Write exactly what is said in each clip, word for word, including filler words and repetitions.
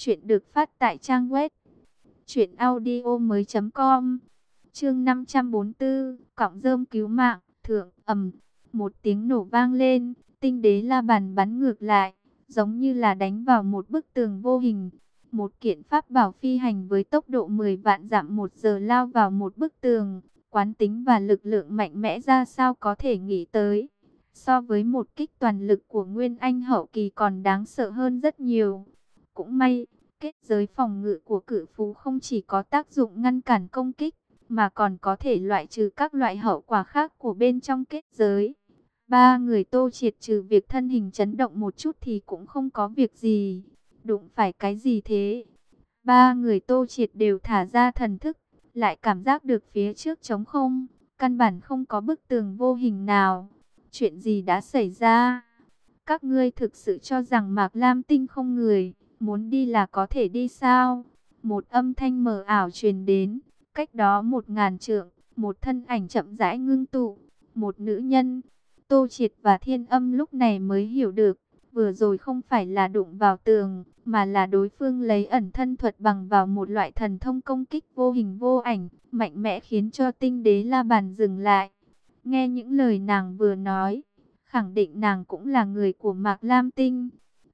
Chuyện được phát tại trang web truyện audio mới com. Chương năm trăm bốn mươi tư, cọng rơm cứu mạng. Thượng. Ầm, một tiếng nổ vang lên, tinh đế la bàn bắn ngược lại, giống như là đánh vào một bức tường vô hình. Một kiện pháp bảo phi hành với tốc độ mười vạn dặm một giờ lao vào một bức tường, quán tính và lực lượng mạnh mẽ ra sao có thể nghĩ tới. So với một kích toàn lực của Nguyên Anh hậu kỳ còn đáng sợ hơn rất nhiều. Cũng may, kết giới phòng ngự của cự phú không chỉ có tác dụng ngăn cản công kích, mà còn có thể loại trừ các loại hậu quả khác của bên trong kết giới. Ba người Tô Triệt trừ việc thân hình chấn động một chút thì cũng không có việc gì. Đụng phải cái gì thế? Ba người Tô Triệt đều thả ra thần thức, lại cảm giác được phía trước trống không, căn bản không có bức tường vô hình nào. Chuyện gì đã xảy ra? Các ngươi thực sự cho rằng Mạc Lam Tinh không người, muốn đi là có thể đi sao? Một âm thanh mờ ảo truyền đến, cách đó một ngàn trượng, một thân ảnh chậm rãi ngưng tụ, một nữ nhân. Tô Triệt và Thiên Âm lúc này mới hiểu được, vừa rồi không phải là đụng vào tường, mà là đối phương lấy ẩn thân thuật bằng vào một loại thần thông công kích vô hình vô ảnh, mạnh mẽ khiến cho tinh đế la bàn dừng lại. Nghe những lời nàng vừa nói, khẳng định nàng cũng là người của Mạc Lam Tinh.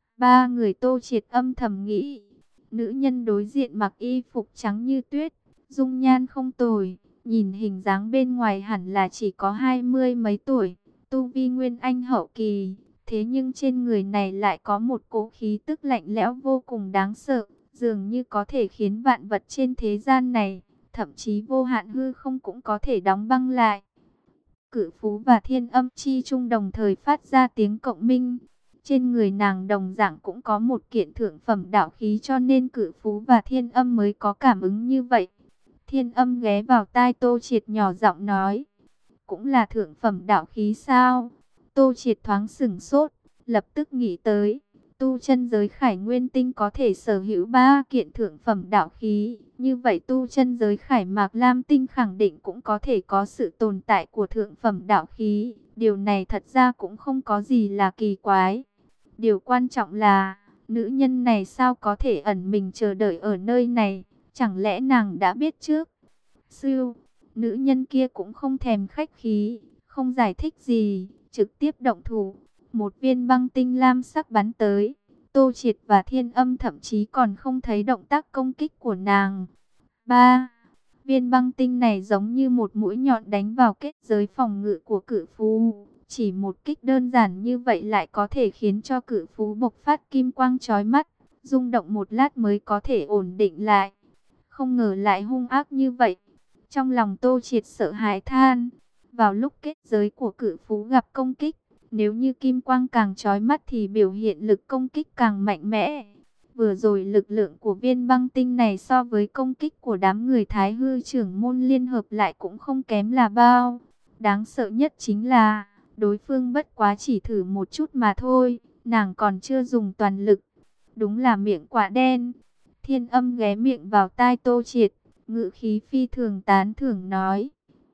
Ba người Tô Triệt âm thầm nghĩ, nữ nhân đối diện mặc y phục trắng như tuyết, dung nhan không tồi, nhìn hình dáng bên ngoài hẳn là chỉ có hai mươi mấy tuổi, tu vi Nguyên Anh hậu kỳ. Thế nhưng trên người này lại có một cỗ khí tức lạnh lẽo vô cùng đáng sợ, dường như có thể khiến vạn vật trên thế gian này, thậm chí vô hạn hư không cũng có thể đóng băng lại. Cự phú và Thiên Âm chi chung đồng thời phát ra tiếng cộng minh. Trên người nàng đồng dạng cũng có một kiện thượng phẩm đạo khí, cho nên Cự phú và Thiên Âm mới có cảm ứng như vậy. Thiên Âm ghé vào tai Tô Triệt nhỏ giọng nói, cũng là thượng phẩm đạo khí sao? Tô Triệt thoáng sửng sốt, lập tức nghĩ tới, tu chân giới Khải Nguyên Tinh có thể sở hữu ba kiện thượng phẩm đạo khí, như vậy tu chân giới Khải Mạc Lam Tinh khẳng định cũng có thể có sự tồn tại của thượng phẩm đạo khí. Điều này thật ra cũng không có gì là kỳ quái. Điều quan trọng là, nữ nhân này sao có thể ẩn mình chờ đợi ở nơi này, chẳng lẽ nàng đã biết trước? Sư, nữ nhân kia cũng không thèm khách khí, không giải thích gì, trực tiếp động thủ. Một viên băng tinh lam sắc bắn tới. Tô Triệt và Thiên Âm thậm chí còn không thấy động tác công kích của nàng. Ba, viên băng tinh này giống như một mũi nhọn đánh vào kết giới phòng ngự của cự phú. Chỉ một kích đơn giản như vậy lại có thể khiến cho cự phú bộc phát kim quang chói mắt, rung động một lát mới có thể ổn định lại. Không ngờ lại hung ác như vậy. Trong lòng Tô Triệt sợ hãi than, vào lúc kết giới của cự phú gặp công kích, nếu như kim quang càng chói mắt thì biểu hiện lực công kích càng mạnh mẽ. Vừa rồi lực lượng của viên băng tinh này so với công kích của đám người Thái Hư trưởng môn liên hợp lại cũng không kém là bao. Đáng sợ nhất chính là, đối phương bất quá chỉ thử một chút mà thôi, nàng còn chưa dùng toàn lực. Đúng là miệng quả đen. Thiên Âm ghé miệng vào tai Tô Triệt, ngữ khí phi thường tán thưởng nói.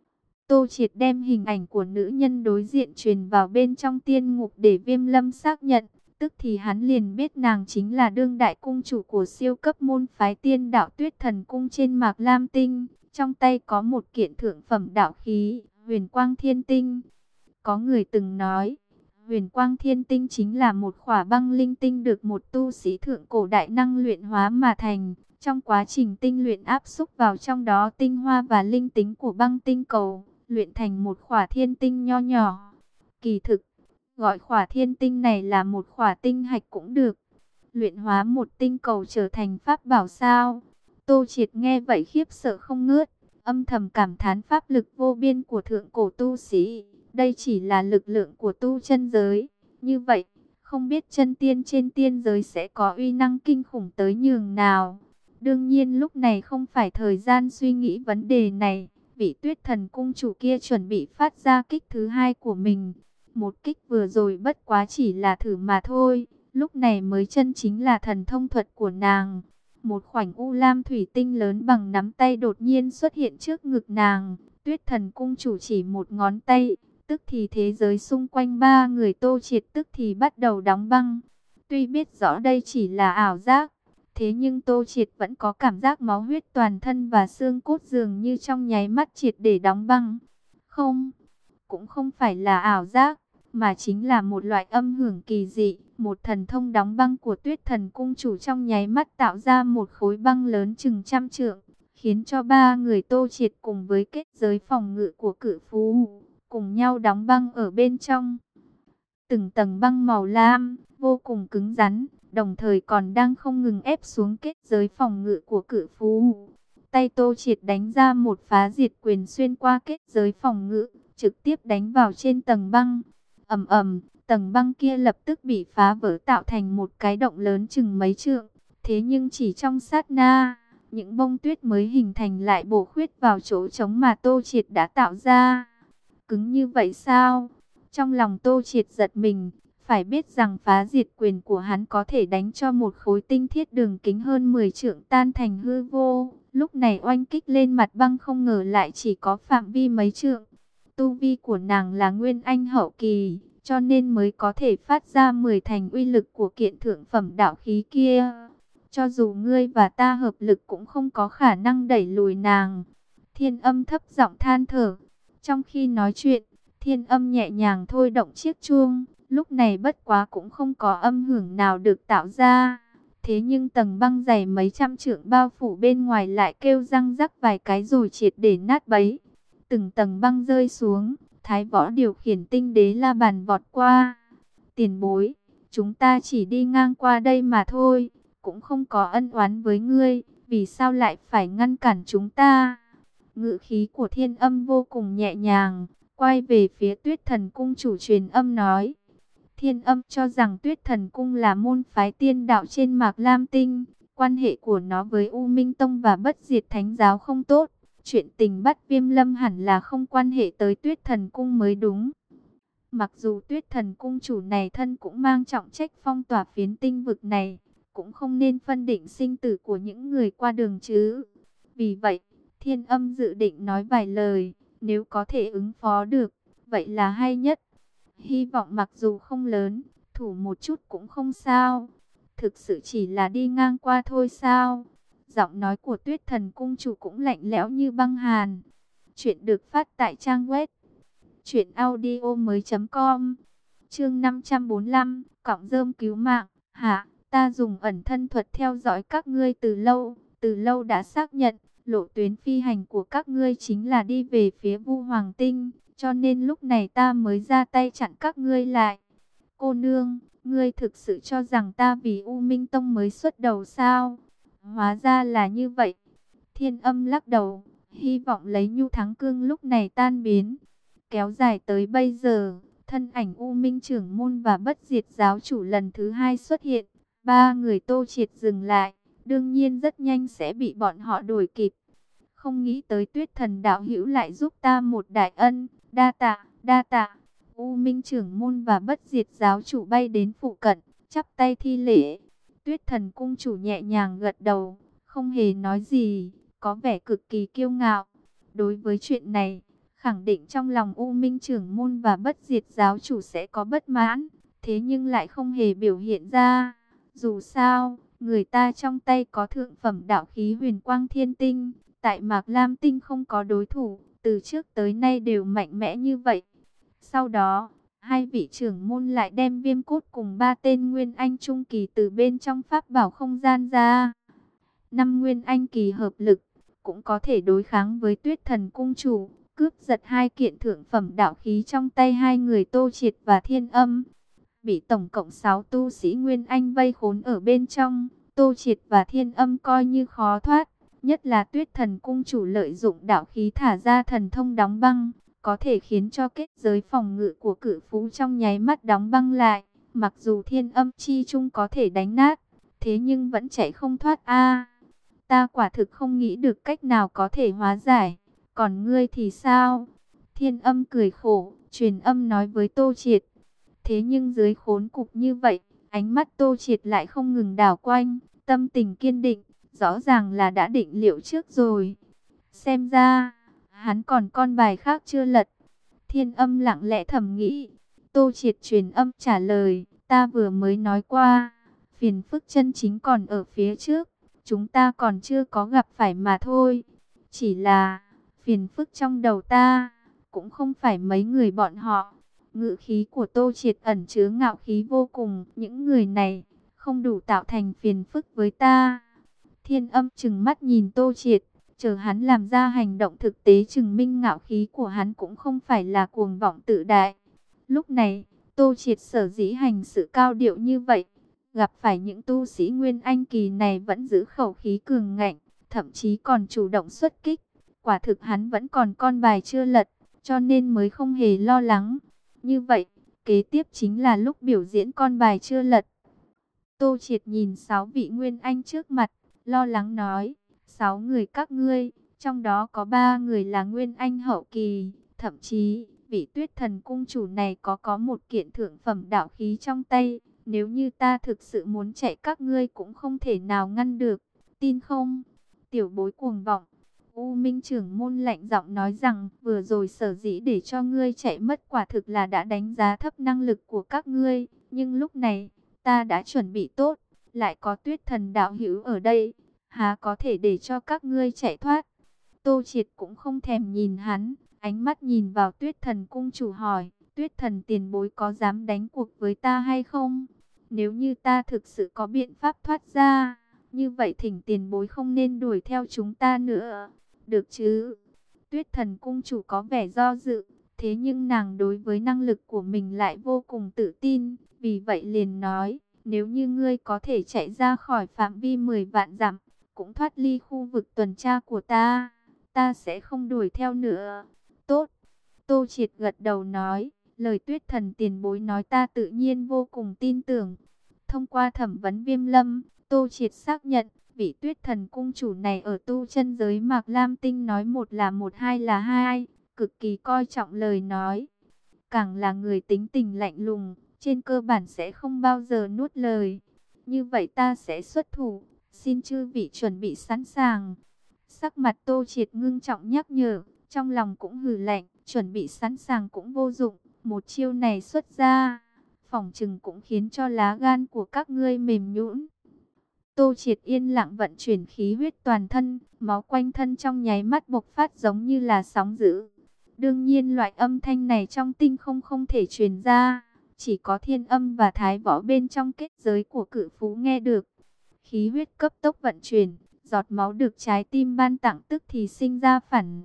Tô Triệt đem hình ảnh của nữ nhân đối diện truyền vào bên trong tiên ngục để Viêm Lâm xác nhận. Tức thì hắn liền biết nàng chính là đương đại cung chủ của siêu cấp môn phái Tiên Đạo Tuyết Thần Cung trên Mạc Lam Tinh. Trong tay có một kiện thượng phẩm đạo khí, Huyền Quang Thiên Tinh. Có người từng nói, Huyền Quang Thiên Tinh chính là một khỏa băng linh tinh được một tu sĩ thượng cổ đại năng luyện hóa mà thành. Trong quá trình tinh luyện áp xúc vào trong đó tinh hoa và linh tính của băng tinh cầu, luyện thành một khỏa thiên tinh nho nhỏ. Kỳ thực, gọi khỏa thiên tinh này là một khỏa tinh hạch cũng được. Luyện hóa một tinh cầu trở thành pháp bảo sao? Tô Triệt nghe vậy khiếp sợ không ngớt, âm thầm cảm thán pháp lực vô biên của thượng cổ tu sĩ. Đây chỉ là lực lượng của tu chân giới. Như vậy, không biết chân tiên trên tiên giới sẽ có uy năng kinh khủng tới nhường nào. Đương nhiên lúc này không phải thời gian suy nghĩ vấn đề này. Vị Tuyết Thần cung chủ kia chuẩn bị phát ra kích thứ hai của mình. Một kích vừa rồi bất quá chỉ là thử mà thôi. Lúc này mới chân chính là thần thông thuật của nàng. Một khoảnh u lam thủy tinh lớn bằng nắm tay đột nhiên xuất hiện trước ngực nàng. Tuyết Thần cung chủ chỉ một ngón tay, tức thì thế giới xung quanh ba người Tô Triệt tức thì bắt đầu đóng băng. Tuy biết rõ đây chỉ là ảo giác, Thế nhưng Tô Triệt vẫn có cảm giác máu huyết toàn thân và xương cốt dường như trong nháy mắt triệt để đóng băng. Không, cũng không phải là ảo giác, mà chính là một loại âm hưởng kỳ dị. Một thần thông đóng băng của Tuyết Thần Cung Chủ trong nháy mắt tạo ra một khối băng lớn chừng trăm trượng, khiến cho ba người Tô Triệt cùng với kết giới phòng ngự của Cự Phú cùng nhau đóng băng ở bên trong. Từng tầng băng màu lam, vô cùng cứng rắn, đồng thời còn đang không ngừng ép xuống kết giới phòng ngự của Cự Phú. Tay Tô Triệt đánh ra một phá diệt quyền xuyên qua kết giới phòng ngự, trực tiếp đánh vào trên tầng băng. Ầm ầm, tầng băng kia lập tức bị phá vỡ tạo thành một cái động lớn chừng mấy trượng. Thế nhưng chỉ trong sát na, những bông tuyết mới hình thành lại bổ khuyết vào chỗ trống mà Tô Triệt đã tạo ra. Cứng như vậy sao? Trong lòng Tô Triệt giật mình, phải biết rằng phá diệt quyền của hắn có thể đánh cho một khối tinh thiết đường kính hơn mười trượng tan thành hư vô. Lúc này oanh kích lên mặt băng không ngờ lại chỉ có phạm vi mấy trượng. Tu vi của nàng là Nguyên Anh hậu kỳ, cho nên mới có thể phát ra mười thành uy lực của kiện thượng phẩm đạo khí kia. Cho dù ngươi và ta hợp lực cũng không có khả năng đẩy lùi nàng. Thiên Âm thấp giọng than thở. Trong khi nói chuyện, Thiên Âm nhẹ nhàng thôi động chiếc chuông. Lúc này bất quá cũng không có âm hưởng nào được tạo ra. Thế nhưng tầng băng dày mấy trăm trượng bao phủ bên ngoài lại kêu răng rắc vài cái rồi triệt để nát bấy. Từng tầng băng rơi xuống, Thái Võ điều khiển tinh đế la bàn vọt qua. Tiền bối, chúng ta chỉ đi ngang qua đây mà thôi, cũng không có ân oán với ngươi, vì sao lại phải ngăn cản chúng ta? Ngữ khí của Thiên Âm vô cùng nhẹ nhàng, quay về phía Tuyết Thần Cung Chủ truyền âm nói. Thiên Âm cho rằng Tuyết Thần Cung là môn phái tiên đạo trên Mạc Lam Tinh, quan hệ của nó với U Minh Tông và Bất Diệt Thánh Giáo không tốt. Chuyện tình bắt Viêm Lâm hẳn là không quan hệ tới Tuyết Thần Cung mới đúng. Mặc dù Tuyết Thần Cung Chủ này thân cũng mang trọng trách phong tỏa phiến tinh vực này, cũng không nên phân định sinh tử của những người qua đường chứ. Vì vậy, Thiên Âm dự định nói vài lời, nếu có thể ứng phó được, vậy là hay nhất. Hy vọng mặc dù không lớn, thủ một chút cũng không sao. Thực sự chỉ là đi ngang qua thôi sao? Giọng nói của Tuyết Thần Cung Chủ cũng lạnh lẽo như băng hàn. Chuyện được phát tại trang web truyện audio mới chấm com. Chương năm trăm bốn mươi lăm, cọng rơm cứu mạng. Hả, ta dùng ẩn thân thuật theo dõi các ngươi từ lâu, từ lâu đã xác nhận lộ tuyến phi hành của các ngươi chính là đi về phía Vu Hoàng Tinh, cho nên lúc này ta mới ra tay chặn các ngươi lại. Cô nương, ngươi thực sự cho rằng ta vì U Minh Tông mới xuất đầu sao? Hóa ra là như vậy. Thiên Âm lắc đầu, hy vọng lấy nhu thắng cương lúc này tan biến. Kéo dài tới bây giờ, thân ảnh U Minh trưởng môn và Bất Diệt giáo chủ lần thứ hai xuất hiện. Ba người Tô Triệt dừng lại, đương nhiên rất nhanh sẽ bị bọn họ đuổi kịp. Không nghĩ tới Tuyết Thần đạo hữu lại giúp ta một đại ân, đa tạ, đa tạ. U Minh trưởng môn và Bất Diệt giáo chủ bay đến phụ cận, chắp tay thi lễ. Tuyết Thần cung chủ nhẹ nhàng gật đầu, không hề nói gì, có vẻ cực kỳ kiêu ngạo. Đối với chuyện này, khẳng định trong lòng U Minh trưởng môn và Bất Diệt giáo chủ sẽ có bất mãn, thế nhưng lại không hề biểu hiện ra. Dù sao, người ta trong tay có thượng phẩm đạo khí Huyền Quang Thiên Tinh, tại Mạc Lam Tinh không có đối thủ, từ trước tới nay đều mạnh mẽ như vậy. Sau đó, hai vị trưởng môn lại đem viêm cốt cùng ba tên Nguyên Anh Trung Kỳ từ bên trong pháp bảo không gian ra. Năm Nguyên Anh Kỳ hợp lực, cũng có thể đối kháng với Tuyết Thần cung chủ, cướp giật hai kiện thượng phẩm đạo khí trong tay hai người Tô Triệt và Thiên Âm. Bị tổng cộng sáu tu sĩ Nguyên Anh vây khốn ở bên trong, Tô Triệt và Thiên Âm coi như khó thoát. Nhất là Tuyết Thần cung chủ lợi dụng đạo khí thả ra thần thông đóng băng, có thể khiến cho kết giới phòng ngự của Cự Phú trong nháy mắt đóng băng lại. Mặc dù Thiên Âm chi chung có thể đánh nát, thế nhưng vẫn chạy không thoát a. Ta quả thực không nghĩ được cách nào có thể hóa giải. Còn ngươi thì sao? Thiên Âm cười khổ, truyền âm nói với Tô Triệt. Thế nhưng dưới khốn cục như vậy, ánh mắt Tô Triệt lại không ngừng đảo quanh, tâm tình kiên định, rõ ràng là đã định liệu trước rồi. Xem ra, hắn còn con bài khác chưa lật. Thiên Âm lặng lẽ thầm nghĩ. Tô Triệt truyền âm trả lời, ta vừa mới nói qua, phiền phức chân chính còn ở phía trước, chúng ta còn chưa có gặp phải mà thôi. Chỉ là, phiền phức trong đầu ta, cũng không phải mấy người bọn họ. Ngữ khí của Tô Triệt ẩn chứa ngạo khí vô cùng, những người này không đủ tạo thành phiền phức với ta. Thiên Âm trừng mắt nhìn Tô Triệt, chờ hắn làm ra hành động thực tế chứng minh ngạo khí của hắn cũng không phải là cuồng vọng tự đại. Lúc này, Tô Triệt sở dĩ hành sự cao điệu như vậy, gặp phải những tu sĩ Nguyên Anh kỳ này vẫn giữ khẩu khí cường ngạnh, thậm chí còn chủ động xuất kích. Quả thực hắn vẫn còn con bài chưa lật, cho nên mới không hề lo lắng. Như vậy, kế tiếp chính là lúc biểu diễn con bài chưa lật. Tô Triệt nhìn sáu vị Nguyên Anh trước mặt, lo lắng nói, sáu người các ngươi, trong đó có ba người là Nguyên Anh hậu kỳ, thậm chí, vị Tuyết Thần cung chủ này có có một kiện thượng phẩm đạo khí trong tay, nếu như ta thực sự muốn chạy các ngươi cũng không thể nào ngăn được, tin không? Tiểu bối cuồng vọng. U Minh trưởng môn lạnh giọng nói rằng, vừa rồi sở dĩ để cho ngươi chạy mất quả thực là đã đánh giá thấp năng lực của các ngươi, nhưng lúc này, ta đã chuẩn bị tốt, lại có Tuyết Thần đạo hữu ở đây, há có thể để cho các ngươi chạy thoát. Tô Triệt cũng không thèm nhìn hắn, ánh mắt nhìn vào Tuyết Thần cung chủ hỏi, Tuyết Thần tiền bối có dám đánh cuộc với ta hay không? Nếu như ta thực sự có biện pháp thoát ra, như vậy thỉnh tiền bối không nên đuổi theo chúng ta nữa. Được chứ? Tuyết Thần cung chủ có vẻ do dự, thế nhưng nàng đối với năng lực của mình lại vô cùng tự tin, vì vậy liền nói, nếu như ngươi có thể chạy ra khỏi phạm vi mười vạn dặm, cũng thoát ly khu vực tuần tra của ta, ta sẽ không đuổi theo nữa. Tốt. Tô Triệt gật đầu nói, lời Tuyết Thần tiền bối nói ta tự nhiên vô cùng tin tưởng. Thông qua thẩm vấn Viêm Lâm, Tô Triệt xác nhận, vị Tuyết Thần cung chủ này ở tu chân giới Mạc Lam Tinh nói một là một, hai là hai, cực kỳ coi trọng lời nói. Càng là người tính tình lạnh lùng, trên cơ bản sẽ không bao giờ nuốt lời. Như vậy ta sẽ xuất thủ, xin chư vị chuẩn bị sẵn sàng. Sắc mặt Tô Triệt ngưng trọng nhắc nhở, trong lòng cũng hừ lạnh, chuẩn bị sẵn sàng cũng vô dụng, một chiêu này xuất ra, phỏng chừng cũng khiến cho lá gan của các ngươi mềm nhũn. Tô Triệt yên lặng vận chuyển khí huyết toàn thân, máu quanh thân trong nháy mắt bộc phát giống như là sóng dữ. Đương nhiên loại âm thanh này trong tinh không không thể truyền ra, chỉ có Thiên Âm và Thái Võ bên trong kết giới của Cự Phú nghe được. Khí huyết cấp tốc vận chuyển, giọt máu được trái tim ban tặng tức thì sinh ra phản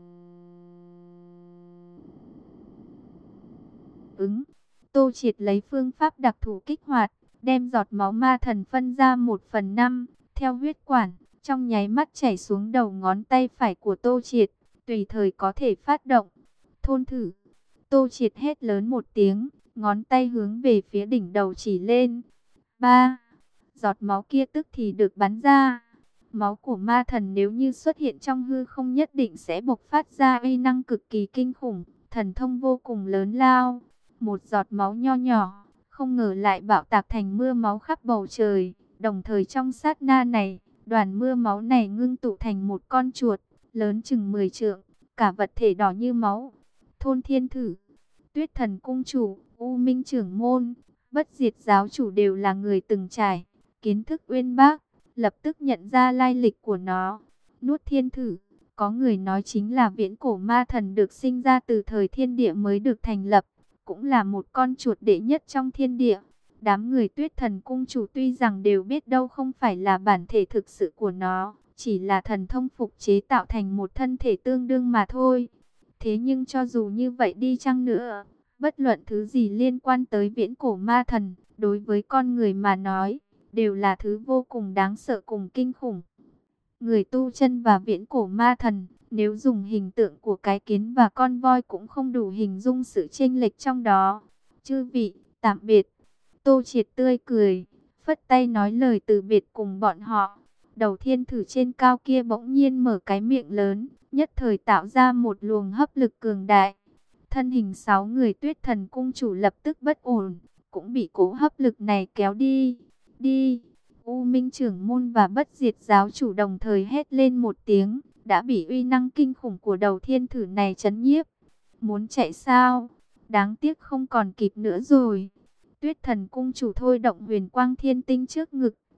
ứng. Tô Triệt lấy phương pháp đặc thù kích hoạt, đem giọt máu ma thần phân ra một phần năm, theo huyết quản, trong nháy mắt chảy xuống đầu ngón tay phải của Tô Triệt, tùy thời có thể phát động. Thôn thử. Tô Triệt hét lớn một tiếng, ngón tay hướng về phía đỉnh đầu chỉ lên. Ba. Giọt máu kia tức thì được bắn ra. Máu của ma thần nếu như xuất hiện trong hư không nhất định sẽ bộc phát ra uy năng cực kỳ kinh khủng, thần thông vô cùng lớn lao. Một giọt máu nho nhỏ, không ngờ lại bạo tạc thành mưa máu khắp bầu trời. Đồng thời trong sát na này, đoàn mưa máu này ngưng tụ thành một con chuột, lớn chừng mười trượng, cả vật thể đỏ như máu. Thôn Thiên Thử, Tuyết Thần cung chủ, U Minh trưởng môn, Bất Diệt giáo chủ đều là người từng trải, kiến thức uyên bác, lập tức nhận ra lai lịch của nó. Nuốt Thiên Thử, có người nói chính là viễn cổ ma thần được sinh ra từ thời thiên địa mới được thành lập, cũng là một con chuột đệ nhất trong thiên địa. Đám người Tuyết Thần cung chủ tuy rằng đều biết đâu không phải là bản thể thực sự của nó, chỉ là thần thông phục chế tạo thành một thân thể tương đương mà thôi. Thế nhưng cho dù như vậy đi chăng nữa, bất luận thứ gì liên quan tới viễn cổ ma thần, đối với con người mà nói, đều là thứ vô cùng đáng sợ cùng kinh khủng. Người tu chân và viễn cổ ma thần, nếu dùng hình tượng của cái kiến và con voi cũng không đủ hình dung sự chênh lệch trong đó. Chư vị, tạm biệt. Tô Triệt tươi cười, phất tay nói lời từ biệt cùng bọn họ. Đầu Thiên Thử trên cao kia bỗng nhiên mở cái miệng lớn, nhất thời tạo ra một luồng hấp lực cường đại. Thân hình sáu người Tuyết Thần cung chủ lập tức bất ổn, cũng bị cố hấp lực này kéo đi. Đi! U Minh trưởng môn và Bất Diệt giáo chủ đồng thời hét lên một tiếng, đã bị uy năng kinh khủng của đầu Thiên Thử này chấn nhiếp. Muốn chạy sao? Đáng tiếc không còn kịp nữa rồi. Tuyết Thần cung chủ thôi động huyền quang thiên tinh trước ngực,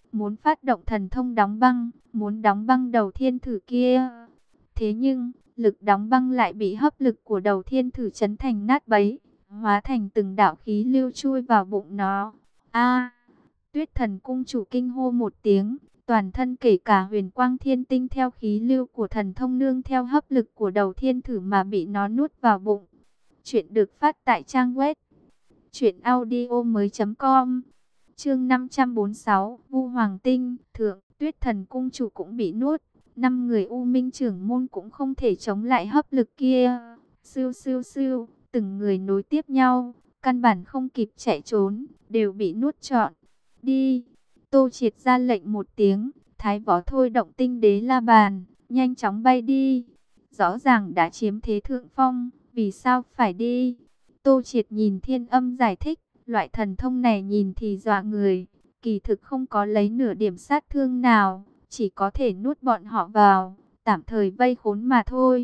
muốn phát động thần thông đóng băng, muốn đóng băng đầu thiên thử kia. Thế nhưng, lực đóng băng lại bị hấp lực của đầu thiên thử chấn thành nát bấy, hóa thành từng đạo khí lưu chui vào bụng nó. A! Tuyết Thần cung chủ kinh hô một tiếng, toàn thân kể cả huyền quang thiên tinh theo khí lưu của thần thông nương theo hấp lực của đầu thiên thử mà bị nó nuốt vào bụng. Chuyện được phát tại trang web truyện audio mới.com. Chương năm trăm bốn mươi sáu, Vu Hoàng Tinh, thượng, Tuyết Thần cung chủ cũng bị nuốt, năm người U Minh trưởng môn cũng không thể chống lại hấp lực kia. Siêu siêu siêu, từng người nối tiếp nhau, căn bản không kịp chạy trốn, đều bị nuốt trọn. Đi. Tô Triệt ra lệnh một tiếng, thái võ thôi động tinh đế la bàn, nhanh chóng bay đi. Rõ ràng đã chiếm thế thượng phong, vì sao phải đi? Tô Triệt nhìn Thiên Âm giải thích, loại thần thông này nhìn thì dọa người, kỳ thực không có lấy nửa điểm sát thương nào, chỉ có thể nuốt bọn họ vào, tạm thời vây khốn mà thôi.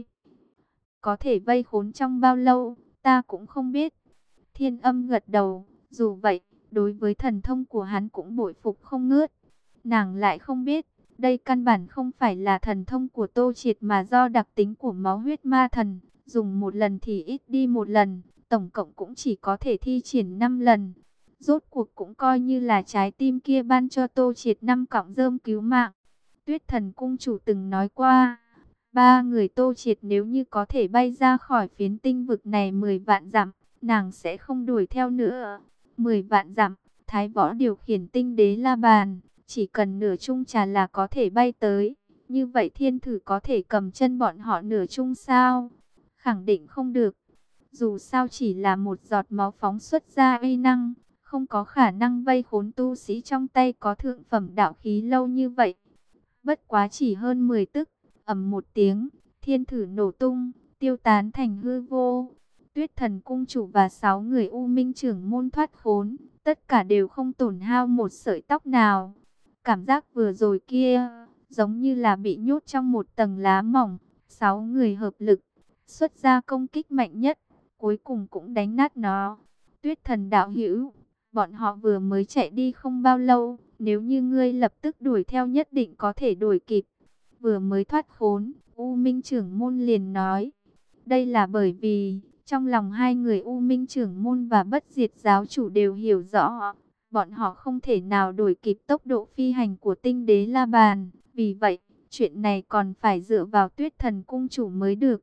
Có thể vây khốn trong bao lâu, ta cũng không biết. Thiên Âm gật đầu, dù vậy, đối với thần thông của hắn cũng bội phục không ngớt. Nàng lại không biết, đây căn bản không phải là thần thông của Tô Triệt mà do đặc tính của máu huyết ma thần, dùng một lần thì ít đi một lần, tổng cộng cũng chỉ có thể thi triển năm lần. Rốt cuộc cũng coi như là trái tim kia ban cho Tô Triệt năm cọng rơm cứu mạng. Tuyết Thần cung chủ từng nói qua, ba người Tô Triệt nếu như có thể bay ra khỏi phiến tinh vực này mười vạn dặm, nàng sẽ không đuổi theo nữa. Mười vạn dặm, thái võ điều khiển tinh đế la bàn, chỉ cần nửa chung trà là có thể bay tới. Như vậy thiên thử có thể cầm chân bọn họ nửa chung sao? Khẳng định không được. Dù sao chỉ là một giọt máu phóng xuất ra uy năng, không có khả năng vây khốn tu sĩ trong tay có thượng phẩm đạo khí lâu như vậy. Bất quá chỉ hơn mười tức, ầm một tiếng, thiên thử nổ tung, tiêu tán thành hư vô. Tuyết Thần cung chủ và sáu người U Minh trưởng môn thoát khốn, tất cả đều không tổn hao một sợi tóc nào. Cảm giác vừa rồi kia, giống như là bị nhốt trong một tầng lá mỏng. Sáu người hợp lực, xuất ra công kích mạnh nhất, cuối cùng cũng đánh nát nó. Tuyết Thần đạo hữu, bọn họ vừa mới chạy đi không bao lâu, nếu như ngươi lập tức đuổi theo nhất định có thể đuổi kịp. Vừa mới thoát khốn, U Minh trưởng môn liền nói. Đây là bởi vì, trong lòng hai người U Minh trưởng môn và Bất Diệt giáo chủ đều hiểu rõ, bọn họ không thể nào đuổi kịp tốc độ phi hành của tinh đế La Bàn. Vì vậy, chuyện này còn phải dựa vào Tuyết Thần cung chủ mới được.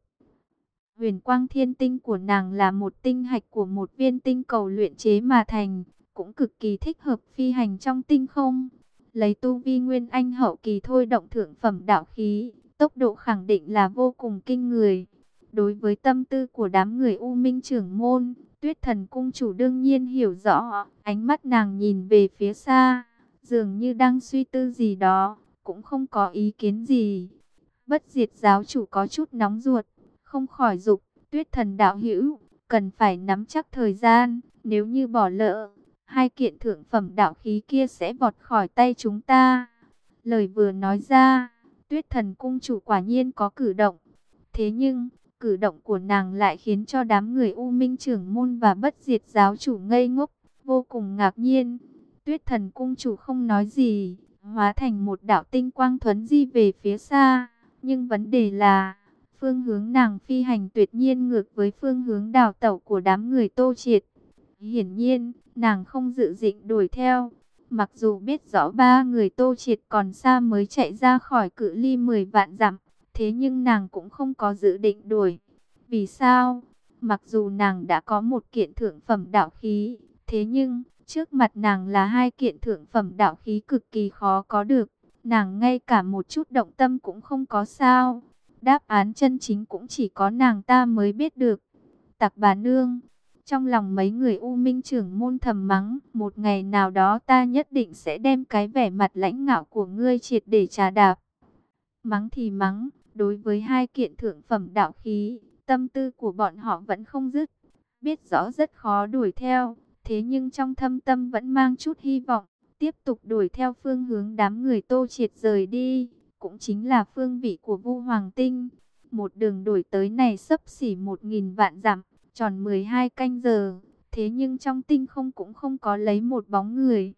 Huyền quang thiên tinh của nàng là một tinh hạch của một viên tinh cầu luyện chế mà thành, cũng cực kỳ thích hợp phi hành trong tinh không. Lấy tu vi nguyên anh hậu kỳ thôi động thượng phẩm đạo khí, tốc độ khẳng định là vô cùng kinh người. Đối với tâm tư của đám người U Minh trưởng môn, Tuyết Thần cung chủ đương nhiên hiểu rõ, ánh mắt nàng nhìn về phía xa, dường như đang suy tư gì đó, cũng không có ý kiến gì. Bất Diệt giáo chủ có chút nóng ruột, không khỏi dục, Tuyết Thần đạo hữu, cần phải nắm chắc thời gian, nếu như bỏ lỡ, hai kiện thượng phẩm đạo khí kia sẽ vọt khỏi tay chúng ta. Lời vừa nói ra, Tuyết Thần cung chủ quả nhiên có cử động. Thế nhưng, cử động của nàng lại khiến cho đám người U Minh trưởng môn và Bất Diệt giáo chủ ngây ngốc, vô cùng ngạc nhiên. Tuyết Thần cung chủ không nói gì, hóa thành một đạo tinh quang thuấn di về phía xa. Nhưng vấn đề là, phương hướng nàng phi hành tuyệt nhiên ngược với phương hướng đào tẩu của đám người Tô Triệt. Hiển nhiên, nàng không dự định đuổi theo. Mặc dù biết rõ ba người Tô Triệt còn xa mới chạy ra khỏi cự ly mười vạn dặm, thế nhưng nàng cũng không có dự định đuổi. Vì sao? Mặc dù nàng đã có một kiện thượng phẩm đạo khí, thế nhưng trước mặt nàng là hai kiện thượng phẩm đạo khí cực kỳ khó có được. Nàng ngay cả một chút động tâm cũng không có sao. Đáp án chân chính cũng chỉ có nàng ta mới biết được. Tặc bà nương. Trong lòng mấy người U Minh trưởng môn thầm mắng, một ngày nào đó ta nhất định sẽ đem cái vẻ mặt lãnh ngạo của ngươi triệt để trà đạp. Mắng thì mắng, đối với hai kiện thượng phẩm đạo khí, tâm tư của bọn họ vẫn không dứt. Biết rõ rất khó đuổi theo, thế nhưng trong thâm tâm vẫn mang chút hy vọng, tiếp tục đuổi theo phương hướng đám người Tô Triệt rời đi, cũng chính là phương vị của Vu Hoàng Tinh. Một đường đuổi tới này xấp xỉ một nghìn vạn dặm, tròn mười hai canh giờ, thế nhưng trong tinh không cũng không có lấy một bóng người.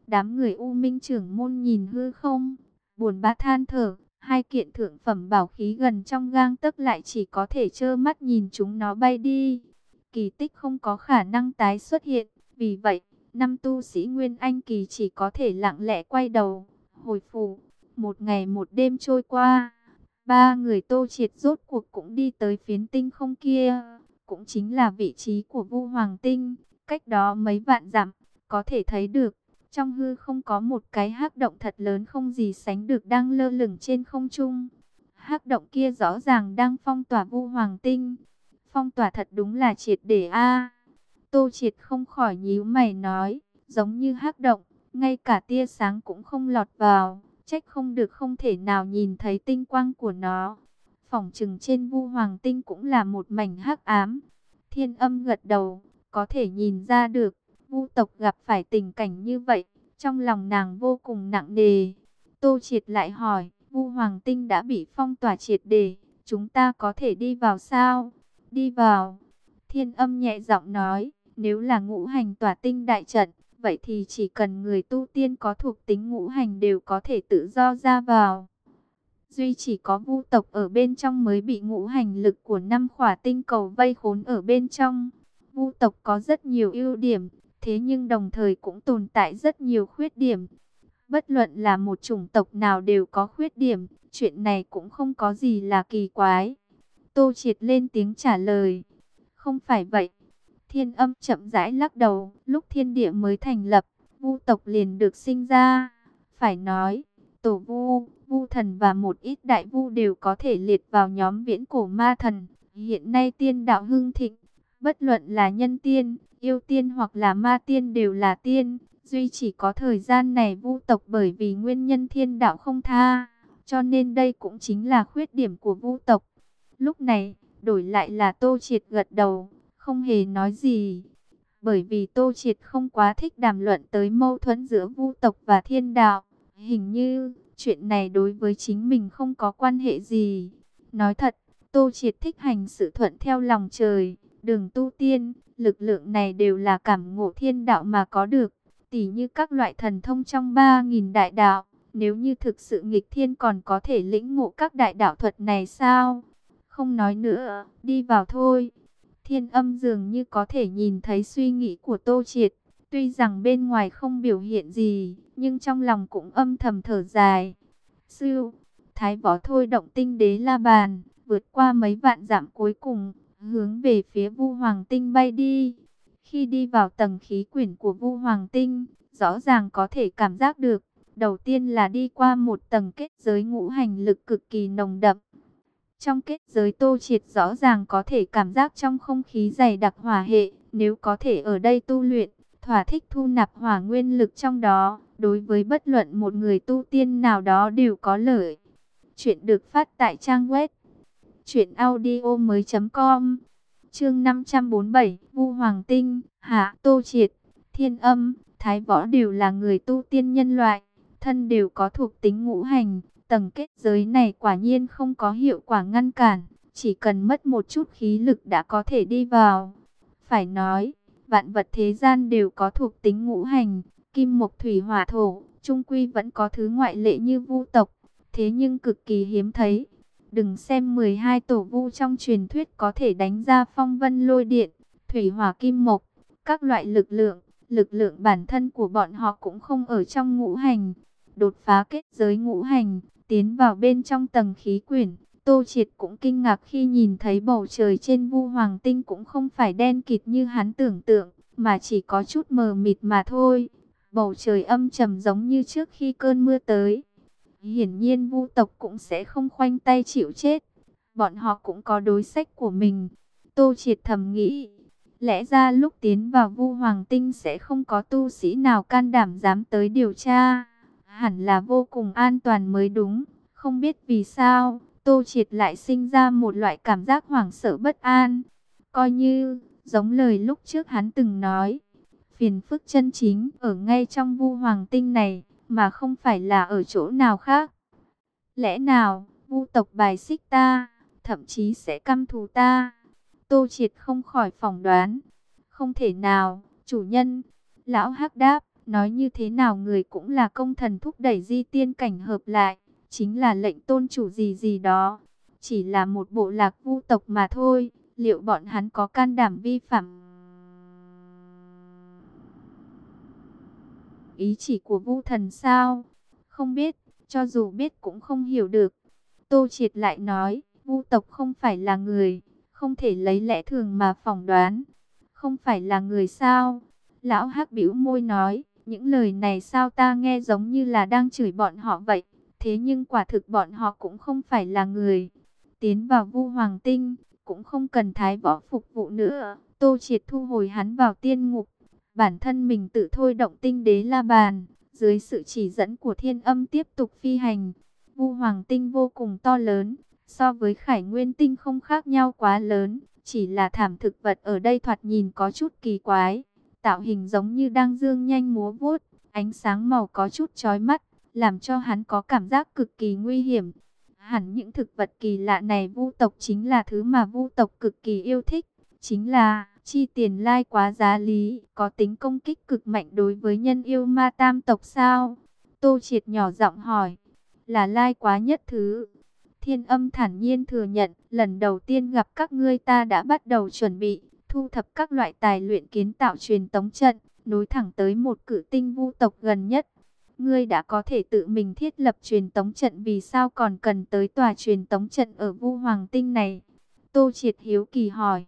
Đám người U Minh trưởng môn nhìn hư không, buồn bã than thở, hai kiện thượng phẩm bảo khí gần trong gang tấc lại chỉ có thể trơ mắt nhìn chúng nó bay đi. Kỳ tích không có khả năng tái xuất hiện, vì vậy, năm tu sĩ Nguyên Anh kỳ chỉ có thể lặng lẽ quay đầu, hồi phủ. Một ngày một đêm trôi qua, ba người Tô Triệt rốt cuộc cũng đi tới phiến tinh không kia, cũng chính là vị trí của Vu Hoàng Tinh, cách đó mấy vạn dặm, có thể thấy được. Trong hư không có một cái hắc động thật lớn không gì sánh được đang lơ lửng trên không trung. Hắc động kia rõ ràng đang phong tỏa Vu Hoàng Tinh. Phong tỏa thật đúng là triệt để a. Tô Triệt không khỏi nhíu mày nói, giống như hắc động, ngay cả tia sáng cũng không lọt vào, trách không được không thể nào nhìn thấy tinh quang của nó. Phỏng chừng trên Vu Hoàng Tinh cũng là một mảnh hắc ám. Thiên Âm gật đầu, có thể nhìn ra được. Vu tộc gặp phải tình cảnh như vậy, trong lòng nàng vô cùng nặng nề. Tô Triệt lại hỏi, Vu Hoàng Tinh đã bị phong tỏa triệt để, chúng ta có thể đi vào sao? Đi vào. Thiên Âm nhẹ giọng nói, nếu là ngũ hành tỏa tinh đại trận, vậy thì chỉ cần người tu tiên có thuộc tính ngũ hành đều có thể tự do ra vào. Duy chỉ có Vu tộc ở bên trong mới bị ngũ hành lực của năm khỏa tinh cầu vây khốn ở bên trong. Vu tộc có rất nhiều ưu điểm, thế nhưng đồng thời cũng tồn tại rất nhiều khuyết điểm. Bất luận là một chủng tộc nào đều có khuyết điểm, chuyện này cũng không có gì là kỳ quái. Tô Triệt lên tiếng trả lời. Không phải vậy. Thiên Âm chậm rãi lắc đầu, lúc thiên địa mới thành lập, Vu tộc liền được sinh ra. Phải nói, Tổ Vu, Vu thần và một ít đại vu đều có thể liệt vào nhóm viễn cổ ma thần. Hiện nay tiên đạo hưng thịnh, bất luận là nhân tiên, yêu tiên hoặc là ma tiên đều là tiên. Duy chỉ có thời gian này Vu tộc bởi vì nguyên nhân thiên đạo không tha, cho nên đây cũng chính là khuyết điểm của Vu tộc. Lúc này, đổi lại là Tô Triệt gật đầu, không hề nói gì. Bởi vì Tô Triệt không quá thích đàm luận tới mâu thuẫn giữa Vu tộc và thiên đạo. Hình như, chuyện này đối với chính mình không có quan hệ gì. Nói thật, Tô Triệt thích hành sự thuận theo lòng trời, đường tu tiên, lực lượng này đều là cảm ngộ thiên đạo mà có được. Tỉ như các loại thần thông trong ba nghìn đại đạo, nếu như thực sự nghịch thiên còn có thể lĩnh ngộ các đại đạo thuật này sao? Không nói nữa, đi vào thôi. Thiên Âm dường như có thể nhìn thấy suy nghĩ của Tô Triệt, tuy rằng bên ngoài không biểu hiện gì, nhưng trong lòng cũng âm thầm thở dài. Sư, Thái Võ thôi động tinh đế la bàn, vượt qua mấy vạn dặm cuối cùng, hướng về phía Vu Hoàng Tinh bay đi. Khi đi vào tầng khí quyển của Vu Hoàng Tinh, rõ ràng có thể cảm giác được, đầu tiên là đi qua một tầng kết giới ngũ hành lực cực kỳ nồng đậm. Trong kết giới Tô Triệt rõ ràng có thể cảm giác trong không khí dày đặc hỏa hệ, nếu có thể ở đây tu luyện, thỏa thích thu nạp hỏa nguyên lực trong đó, đối với bất luận một người tu tiên nào đó đều có lợi. Chuyện được phát tại trang web truyện audio mới chấm com. Chương năm trăm bốn mươi bảy, Vu Hoàng Tinh, Hạ, Tô Triệt, Thiên Âm, Thái Võ đều là người tu tiên nhân loại, thân đều có thuộc tính ngũ hành. Tầng kết giới này quả nhiên không có hiệu quả ngăn cản, chỉ cần mất một chút khí lực đã có thể đi vào. Phải nói, vạn vật thế gian đều có thuộc tính ngũ hành, kim mộc thủy hỏa thổ, chung quy vẫn có thứ ngoại lệ như Vu tộc, thế nhưng cực kỳ hiếm thấy. Đừng xem mười hai tổ vu trong truyền thuyết có thể đánh ra phong vân lôi điện, thủy hỏa kim mộc, các loại lực lượng, lực lượng bản thân của bọn họ cũng không ở trong ngũ hành. Đột phá kết giới ngũ hành, tiến vào bên trong tầng khí quyển, Tô Triệt cũng kinh ngạc khi nhìn thấy bầu trời trên Vu Hoàng Tinh cũng không phải đen kịt như hắn tưởng tượng, mà chỉ có chút mờ mịt mà thôi. Bầu trời âm trầm giống như trước khi cơn mưa tới. Hiển nhiên Vu tộc cũng sẽ không khoanh tay chịu chết. Bọn họ cũng có đối sách của mình. Tô Triệt thầm nghĩ, lẽ ra lúc tiến vào Vu Hoàng Tinh sẽ không có tu sĩ nào can đảm dám tới điều tra. Hẳn là vô cùng an toàn mới đúng. Không biết vì sao, Tô Triệt lại sinh ra một loại cảm giác hoảng sợ bất an. Coi như, giống lời lúc trước hắn từng nói, phiền phức chân chính ở ngay trong Vu Hoàng Tinh này, mà không phải là ở chỗ nào khác. Lẽ nào, Vu tộc bài xích ta, thậm chí sẽ căm thù ta? Tô Triệt không khỏi phỏng đoán. Không thể nào, chủ nhân. Lão Hắc đáp, Nói như thế nào người cũng là công thần thúc đẩy di tiên cảnh hợp lại, chính là lệnh tôn chủ gì gì đó. Chỉ là một bộ lạc vu tộc mà thôi, liệu bọn hắn có can đảm vi phạm ý chỉ của Vu Thần sao? Không biết, cho dù biết cũng không hiểu được. Tô Triệt lại nói, Vu tộc không phải là người, không thể lấy lẽ thường mà phỏng đoán. Không phải là người sao? Lão Hắc bĩu môi nói, những lời này sao ta nghe giống như là đang chửi bọn họ vậy. Thế nhưng quả thực bọn họ cũng không phải là người. Tiến vào Vu Hoàng Tinh, cũng không cần thái võ phục vụ nữa. Tô Triệt thu hồi hắn vào tiên ngục. Bản thân mình tự thôi động tinh đế la bàn, dưới sự chỉ dẫn của thiên âm tiếp tục phi hành. Vu Hoàng Tinh vô cùng to lớn, so với Khải Nguyên Tinh không khác nhau quá lớn, chỉ là thảm thực vật ở đây thoạt nhìn có chút kỳ quái, tạo hình giống như đang dương nhanh múa vuốt, ánh sáng màu có chút chói mắt, làm cho hắn có cảm giác cực kỳ nguy hiểm. Hẳn những thực vật kỳ lạ này Vu tộc chính là thứ mà Vu tộc cực kỳ yêu thích, chính là chi tiền lai quá giá lý, có tính công kích cực mạnh đối với nhân yêu ma tam tộc sao? Tô Triệt nhỏ giọng hỏi, là lai quá nhất thứ. Thiên Âm thản nhiên thừa nhận, lần đầu tiên gặp các ngươi ta đã bắt đầu chuẩn bị, thu thập các loại tài luyện kiến tạo truyền tống trận, nối thẳng tới một cự tinh vu tộc gần nhất. Ngươi đã có thể tự mình thiết lập truyền tống trận, vì sao còn cần tới tòa truyền tống trận ở Vu Hoàng Tinh này? Tô Triệt hiếu kỳ hỏi.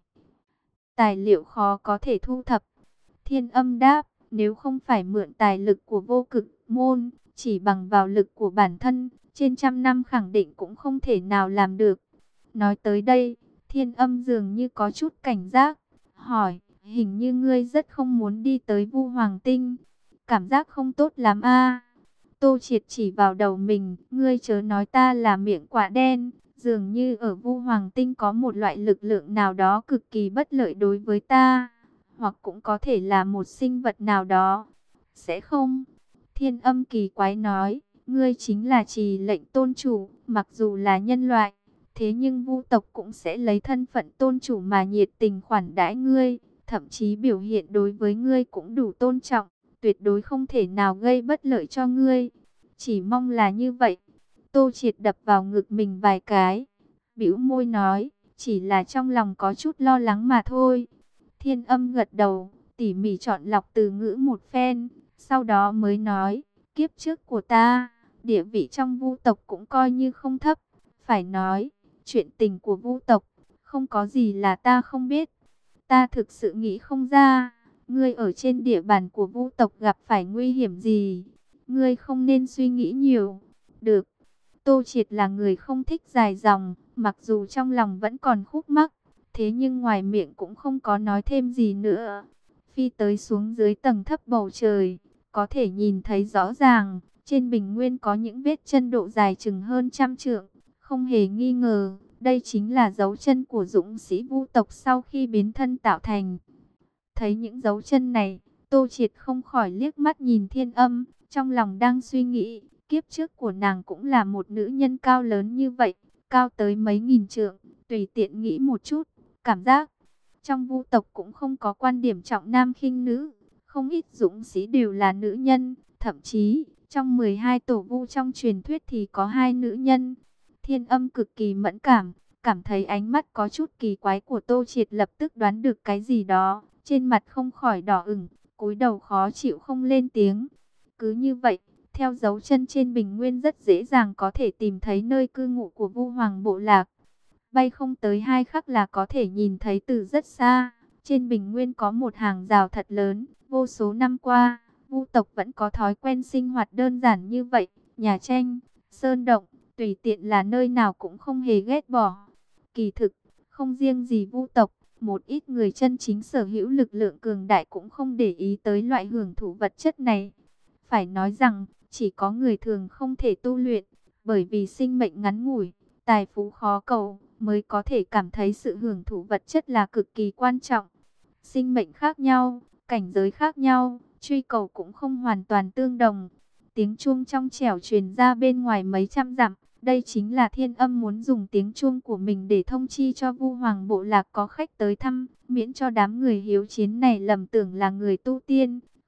Tài liệu khó có thể thu thập. Thiên Âm đáp, nếu không phải mượn tài lực của vô cực môn, chỉ bằng vào lực của bản thân, trên trăm năm khẳng định cũng không thể nào làm được. Nói tới đây, Thiên Âm dường như có chút cảnh giác, hỏi, hình như ngươi rất không muốn đi tới Vu Hoàng Tinh. Cảm giác không tốt lắm a. Tô Triệt chỉ vào đầu mình, ngươi chớ nói ta là miệng quả đen. Dường như ở Vu Hoàng Tinh có một loại lực lượng nào đó cực kỳ bất lợi đối với ta, hoặc cũng có thể là một sinh vật nào đó. Sẽ không? Thiên Âm kỳ quái nói, ngươi chính là Trì Lệnh tôn chủ, mặc dù là nhân loại, thế nhưng Vu tộc cũng sẽ lấy thân phận tôn chủ mà nhiệt tình khoản đãi ngươi, thậm chí biểu hiện đối với ngươi cũng đủ tôn trọng, tuyệt đối không thể nào gây bất lợi cho ngươi. Chỉ mong là như vậy. Tô Triệt đập vào ngực mình vài cái, bĩu môi nói, chỉ là trong lòng có chút lo lắng mà thôi. Thiên Âm gật đầu, tỉ mỉ chọn lọc từ ngữ một phen, sau đó mới nói, kiếp trước của ta, địa vị trong Vu tộc cũng coi như không thấp. Phải nói, chuyện tình của Vu tộc, không có gì là ta không biết. Ta thực sự nghĩ không ra, ngươi ở trên địa bàn của Vu tộc gặp phải nguy hiểm gì. Ngươi không nên suy nghĩ nhiều. Được. Tô Triệt là người không thích dài dòng, mặc dù trong lòng vẫn còn khúc mắc, thế nhưng ngoài miệng cũng không có nói thêm gì nữa. Phi tới xuống dưới tầng thấp bầu trời, có thể nhìn thấy rõ ràng, trên bình nguyên có những vết chân độ dài chừng hơn trăm trượng. Không hề nghi ngờ, đây chính là dấu chân của dũng sĩ Vu tộc sau khi biến thân tạo thành. Thấy những dấu chân này, Tô Triệt không khỏi liếc mắt nhìn Thiên Âm, trong lòng đang suy nghĩ, kiếp trước của nàng cũng là một nữ nhân cao lớn như vậy, cao tới mấy nghìn trượng, tùy tiện nghĩ một chút, cảm giác trong Vu tộc cũng không có quan điểm trọng nam khinh nữ, không ít dũng sĩ đều là nữ nhân, thậm chí trong mười hai tổ Vu trong truyền thuyết thì có hai nữ nhân. Thiên Âm cực kỳ mẫn cảm, cảm thấy ánh mắt có chút kỳ quái của Tô Triệt, lập tức đoán được cái gì đó, trên mặt không khỏi đỏ ửng, cúi đầu khó chịu không lên tiếng. Cứ như vậy, theo dấu chân trên bình nguyên rất dễ dàng có thể tìm thấy nơi cư ngụ của Vu Hoàng bộ lạc. Bay không tới hai khắc là có thể nhìn thấy từ rất xa. Trên bình nguyên có một hàng rào thật lớn, vô số năm qua, Vu tộc vẫn có thói quen sinh hoạt đơn giản như vậy, nhà tranh, sơn động, tùy tiện là nơi nào cũng không hề ghét bỏ. Kỳ thực, không riêng gì Vu tộc, một ít người chân chính sở hữu lực lượng cường đại cũng không để ý tới loại hưởng thụ vật chất này. Phải nói rằng, chỉ có người thường không thể tu luyện, bởi vì sinh mệnh ngắn ngủi, tài phú khó cầu, mới có thể cảm thấy sự hưởng thụ vật chất là cực kỳ quan trọng. Sinh mệnh khác nhau, cảnh giới khác nhau, truy cầu cũng không hoàn toàn tương đồng. Tiếng chuông trong trẻo truyền ra bên ngoài mấy trăm dặm, đây chính là Thiên Âm muốn dùng tiếng chuông của mình để thông chi cho Vu Hoàng bộ lạc có khách tới thăm, miễn cho đám người hiếu chiến này lầm tưởng là người tu tiên,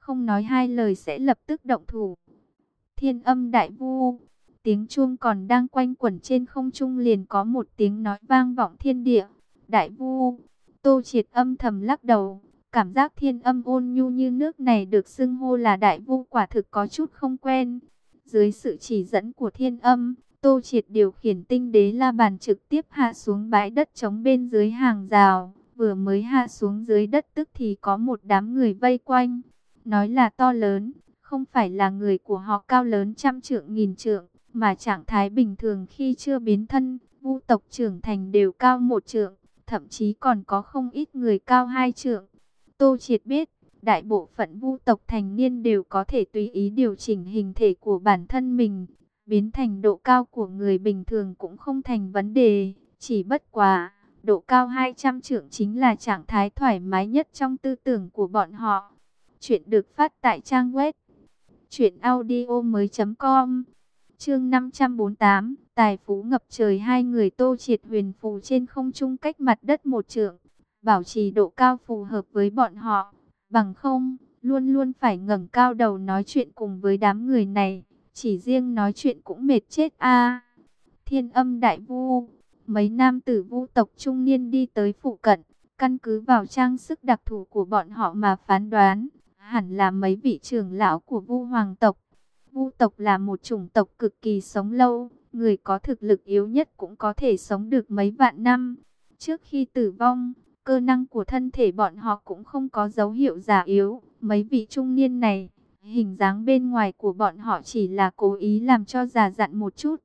không nói hai lời sẽ lập tức động thủ. Thiên Âm Đại Vu, tiếng chuông còn đang quanh quẩn trên không trung liền có một tiếng nói vang vọng thiên địa. Đại Vu. Tô Triệt âm thầm lắc đầu, cảm giác Thiên Âm ôn nhu như nước này được xưng hô là Đại Vu quả thực có chút không quen. Dưới sự chỉ dẫn của Thiên Âm, Tô Triệt điều khiển tinh đế la bàn trực tiếp hạ xuống bãi đất trống bên dưới hàng rào. Vừa mới hạ xuống dưới đất tức thì có một đám người vây quanh. Nói là to lớn, không phải là người của họ cao lớn trăm trượng nghìn trượng, mà trạng thái bình thường khi chưa biến thân, Vu tộc trưởng thành đều cao một trượng, thậm chí còn có không ít người cao hai trượng. Tô Triệt biết, đại bộ phận Vu tộc thành niên đều có thể tùy ý điều chỉnh hình thể của bản thân mình, biến thành độ cao của người bình thường cũng không thành vấn đề, chỉ bất quá độ cao hai trăm trượng chính là trạng thái thoải mái nhất trong tư tưởng của bọn họ. Chuyện được phát tại trang web truyện audio mới chấm com. Chương năm trăm bốn mươi tám, tài phú ngập trời. Hai người Tô Triệt huyền phù trên không trung cách mặt đất một trượng, bảo trì độ cao phù hợp với bọn họ, bằng không luôn luôn phải ngẩng cao đầu nói chuyện cùng với đám người này, chỉ riêng nói chuyện cũng mệt chết a. Thiên Âm Đại Vu, mấy nam tử Vu tộc trung niên đi tới phụ cận, căn cứ vào trang sức đặc thù của bọn họ mà phán đoán, hẳn là mấy vị trưởng lão của Vu hoàng tộc. Vu tộc là một chủng tộc cực kỳ sống lâu, người có thực lực yếu nhất cũng có thể sống được mấy vạn năm. Trước khi tử vong, cơ năng của thân thể bọn họ cũng không có dấu hiệu già yếu. Mấy vị trung niên này, hình dáng bên ngoài của bọn họ chỉ là cố ý làm cho già dặn một chút.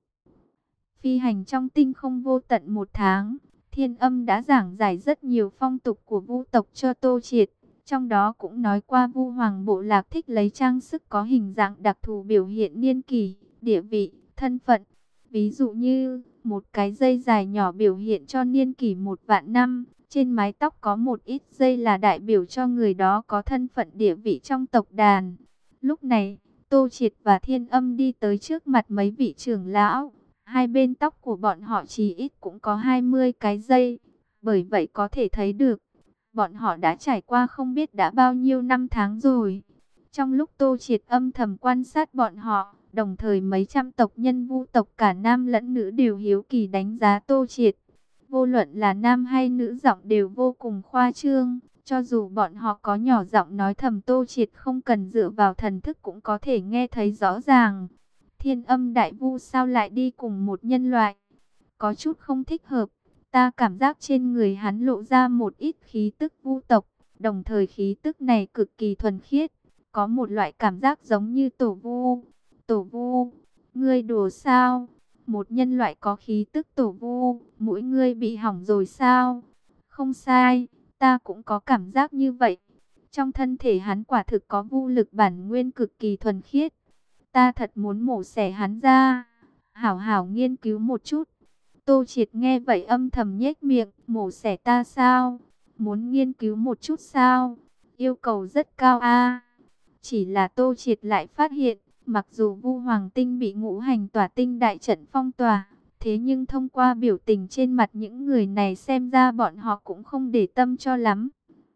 Phi hành trong tinh không vô tận một tháng, Thiên Âm đã giảng giải rất nhiều phong tục của Vu tộc cho Tô Triệt. Trong đó cũng nói qua Vu hoàng bộ lạc thích lấy trang sức có hình dạng đặc thù biểu hiện niên kỷ, địa vị, thân phận. Ví dụ như, một cái dây dài nhỏ biểu hiện cho niên kỷ một vạn năm. Trên mái tóc có một ít dây là đại biểu cho người đó có thân phận địa vị trong tộc đàn. Lúc này, Tô Triệt và Thiên Âm đi tới trước mặt mấy vị trưởng lão. Hai bên tóc của bọn họ chỉ ít cũng có hai mươi cái dây. Bởi vậy có thể thấy được, bọn họ đã trải qua không biết đã bao nhiêu năm tháng rồi. Trong lúc Tô Triệt âm thầm quan sát bọn họ, đồng thời mấy trăm tộc nhân Vu tộc cả nam lẫn nữ đều hiếu kỳ đánh giá Tô Triệt. Vô luận là nam hay nữ giọng đều vô cùng khoa trương. Cho dù bọn họ có nhỏ giọng nói thầm, Tô Triệt không cần dựa vào thần thức cũng có thể nghe thấy rõ ràng. Thiên Âm Đại Vu sao lại đi cùng một nhân loại? Có chút không thích hợp. Ta cảm giác trên người hắn lộ ra một ít khí tức Vu tộc, đồng thời khí tức này cực kỳ thuần khiết, có một loại cảm giác giống như tổ vu. Tổ vu, ngươi đùa sao? Một nhân loại có khí tức tổ vu, mũi ngươi bị hỏng rồi sao? Không sai, ta cũng có cảm giác như vậy. Trong thân thể hắn quả thực có vu lực bản nguyên cực kỳ thuần khiết. Ta thật muốn mổ xẻ hắn ra, hảo hảo nghiên cứu một chút. Tô Triệt nghe vậy âm thầm nhếch miệng, mổ xẻ ta sao? Muốn nghiên cứu một chút sao? Yêu cầu rất cao a. Chỉ là Tô Triệt lại phát hiện, mặc dù Vu Hoàng Tinh bị ngũ hành tỏa tinh đại trận phong tỏa, thế nhưng thông qua biểu tình trên mặt những người này xem ra bọn họ cũng không để tâm cho lắm.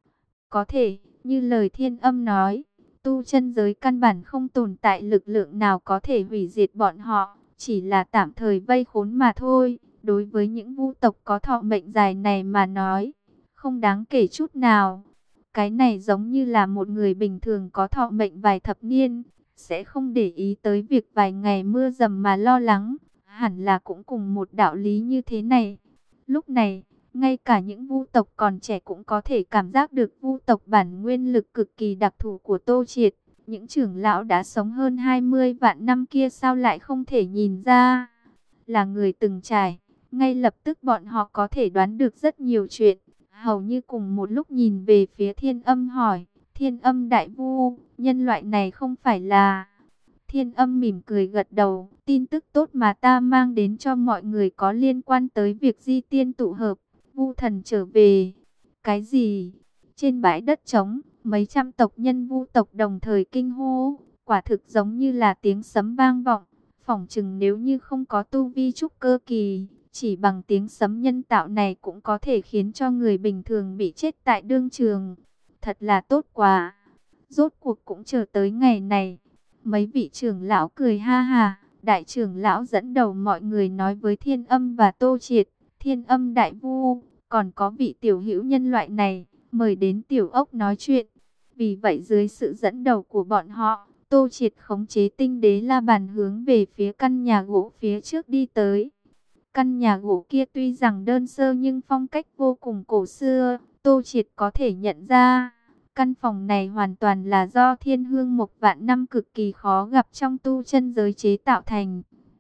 Có thể, như lời Thiên Âm nói, tu chân giới căn bản không tồn tại lực lượng nào có thể hủy diệt bọn họ, chỉ là tạm thời vây khốn mà thôi. Đối với những Vu tộc có thọ mệnh dài này mà nói, không đáng kể chút nào. Cái này giống như là một người bình thường có thọ mệnh vài thập niên, sẽ không để ý tới việc vài ngày mưa dầm mà lo lắng. Hẳn là cũng cùng một đạo lý như thế này. Lúc này, ngay cả những Vu tộc còn trẻ cũng có thể cảm giác được Vu tộc bản nguyên lực cực kỳ đặc thù của Tô Triệt. Những trưởng lão đã sống hơn hai mươi vạn năm kia sao lại không thể nhìn ra? Là người từng trải, ngay lập tức bọn họ có thể đoán được rất nhiều chuyện. Hầu như cùng một lúc nhìn về phía Thiên Âm hỏi, Thiên Âm Đại Vu, nhân loại này không phải là... Thiên Âm mỉm cười gật đầu, tin tức tốt mà ta mang đến cho mọi người có liên quan tới việc di tiên tụ hợp, Vu thần trở về. Cái gì? Trên bãi đất trống, mấy trăm tộc nhân Vu tộc đồng thời kinh hô, quả thực giống như là tiếng sấm vang vọng. Phỏng chừng nếu như không có tu vi trúc cơ kỳ, chỉ bằng tiếng sấm nhân tạo này cũng có thể khiến cho người bình thường bị chết tại đương trường. Thật là tốt quá. rốt cuộc cũng chờ tới ngày này. Mấy vị trưởng lão cười ha ha, đại trưởng lão dẫn đầu mọi người nói với Thiên Âm và Tô Triệt, Thiên Âm đại vu, còn có vị tiểu hữu nhân loại này, mời đến tiểu ốc nói chuyện. Vì vậy dưới sự dẫn đầu của bọn họ, Tô Triệt khống chế tinh đế la bàn hướng về phía căn nhà gỗ phía trước đi tới. Căn nhà gỗ kia tuy rằng đơn sơ nhưng phong cách vô cùng cổ xưa, Tô Triệt có thể nhận ra. Căn phòng này hoàn toàn là do thiên hương mộc vạn năm cực kỳ khó gặp trong tu chân giới chế tạo thành.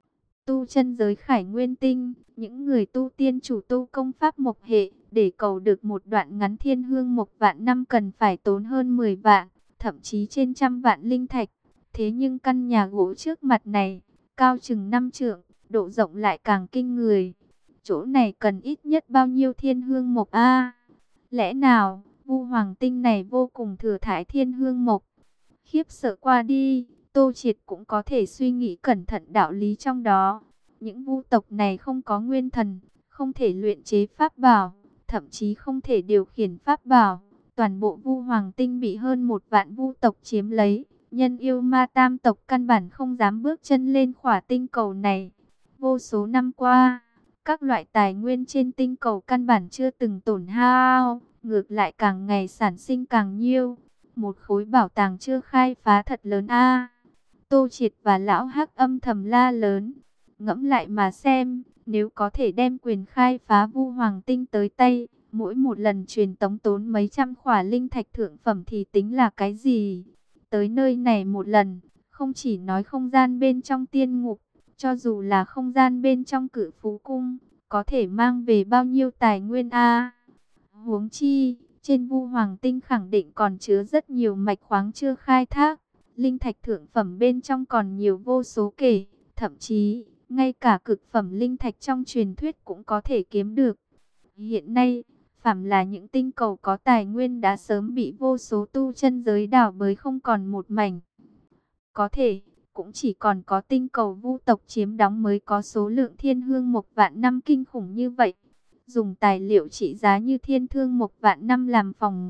Tu chân giới Khải Nguyên Tinh, những người tu tiên chủ tu công pháp mộc hệ, để cầu được một đoạn ngắn thiên hương mộc vạn năm cần phải tốn hơn mười vạn, thậm chí trên trăm vạn linh thạch. Thế nhưng căn nhà gỗ trước mặt này, cao chừng năm trượng, độ rộng lại càng kinh người. Chỗ này cần ít nhất bao nhiêu thiên hương mộc a? Lẽ nào Vu Hoàng Tinh này vô cùng thừa thãi thiên hương mộc? Khiếp sợ qua đi, Tô Triệt cũng có thể suy nghĩ cẩn thận đạo lý trong đó. Những vu tộc này không có nguyên thần, không thể luyện chế pháp bảo, thậm chí không thể điều khiển pháp bảo. Toàn bộ Vu Hoàng Tinh bị hơn một vạn vu tộc chiếm lấy. Nhân yêu ma tam tộc căn bản không dám bước chân lên khỏa tinh cầu này. Vô số năm qua, các loại tài nguyên trên tinh cầu căn bản chưa từng tổn hao, ngược lại càng ngày sản sinh càng nhiều. Một khối bảo tàng chưa khai phá thật lớn a. Tô Triệt và lão Hắc âm thầm la lớn. Ngẫm lại mà xem, nếu có thể đem quyền khai phá Vu Hoàng Tinh tới tay, mỗi một lần truyền tống tốn mấy trăm khỏa linh thạch thượng phẩm thì tính là cái gì? Tới nơi này một lần, không chỉ nói không gian bên trong tiên ngục, cho dù là không gian bên trong Cự Phú Cung, có thể mang về bao nhiêu tài nguyên a? Huống chi, trên Vu Hoàng Tinh khẳng định còn chứa rất nhiều mạch khoáng chưa khai thác, linh thạch thượng phẩm bên trong còn nhiều vô số kể, thậm chí ngay cả cực phẩm linh thạch trong truyền thuyết cũng có thể kiếm được. Hiện nay, phàm là những tinh cầu có tài nguyên đã sớm bị vô số tu chân giới đào bới không còn một mảnh. Có thể, cũng chỉ còn có tinh cầu vu tộc chiếm đóng mới có số lượng thiên hương mộc vạn năm kinh khủng như vậy. Dùng tài liệu trị giá như thiên thương mộc vạn năm làm phòng